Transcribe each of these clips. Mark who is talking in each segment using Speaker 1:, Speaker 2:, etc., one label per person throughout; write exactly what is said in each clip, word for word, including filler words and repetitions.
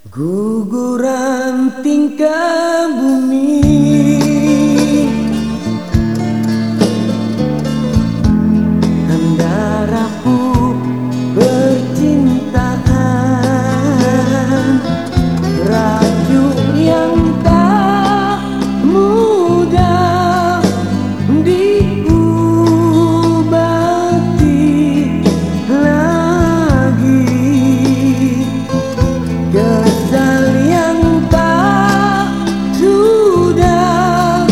Speaker 1: Guguran tingkah bumi, tanda rapuh percintaan, raju yang tak mudah diobati lagi. Kesal yang tak sudah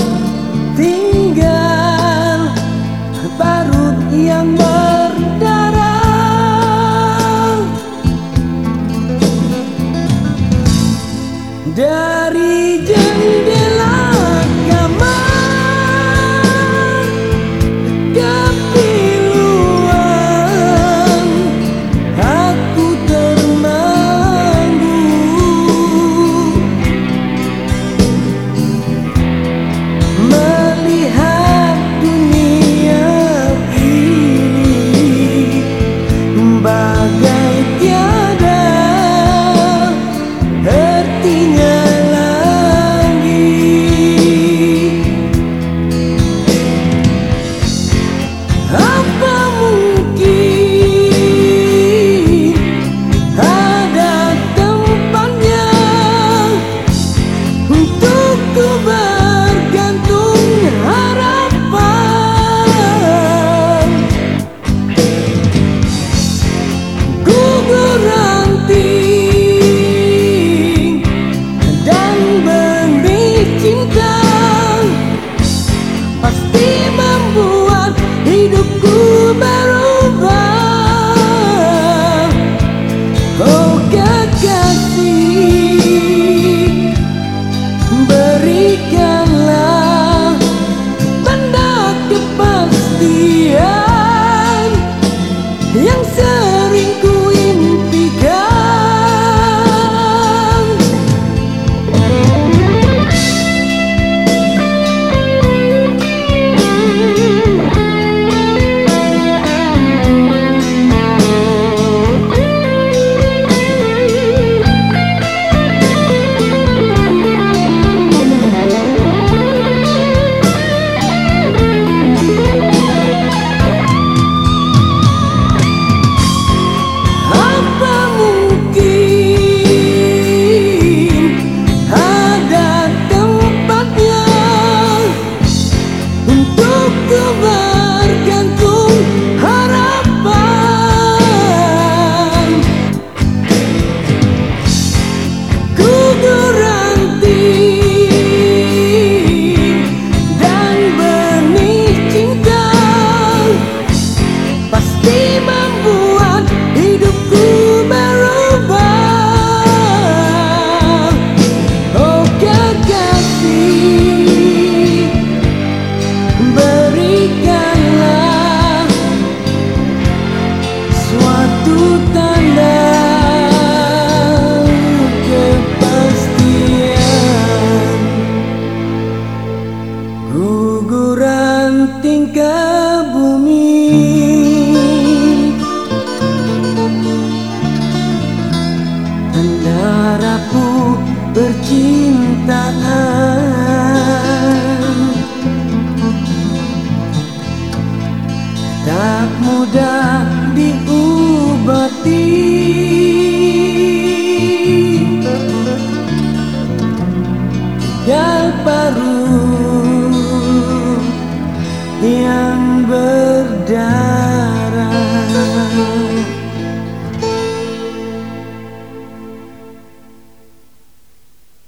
Speaker 1: tinggal, parut yang berdarah. Dari jendela kamar kepiluan, aku termangu melihat dunia ini bagai tiada artinya lagi. Apa mungkin ada tempatnya untuk ku bergantung harapan? Gugur ranting dan benih cinta pasti membuat hidupku berubah. Oh kekasih, berikanlah tanda kepastian yang sering ku impikan. Apa mungkin ada tempatnya untuk ku bergantung harapan? Gugur ranting dan benih cinta pasti membuat hidupku berubah. Oh kekasih, berikanlah suatu tanda kepastian. Guguran tingkah bumi, tanda rapuh percintaan, tak mudah diobati. Tinggal parut yang ber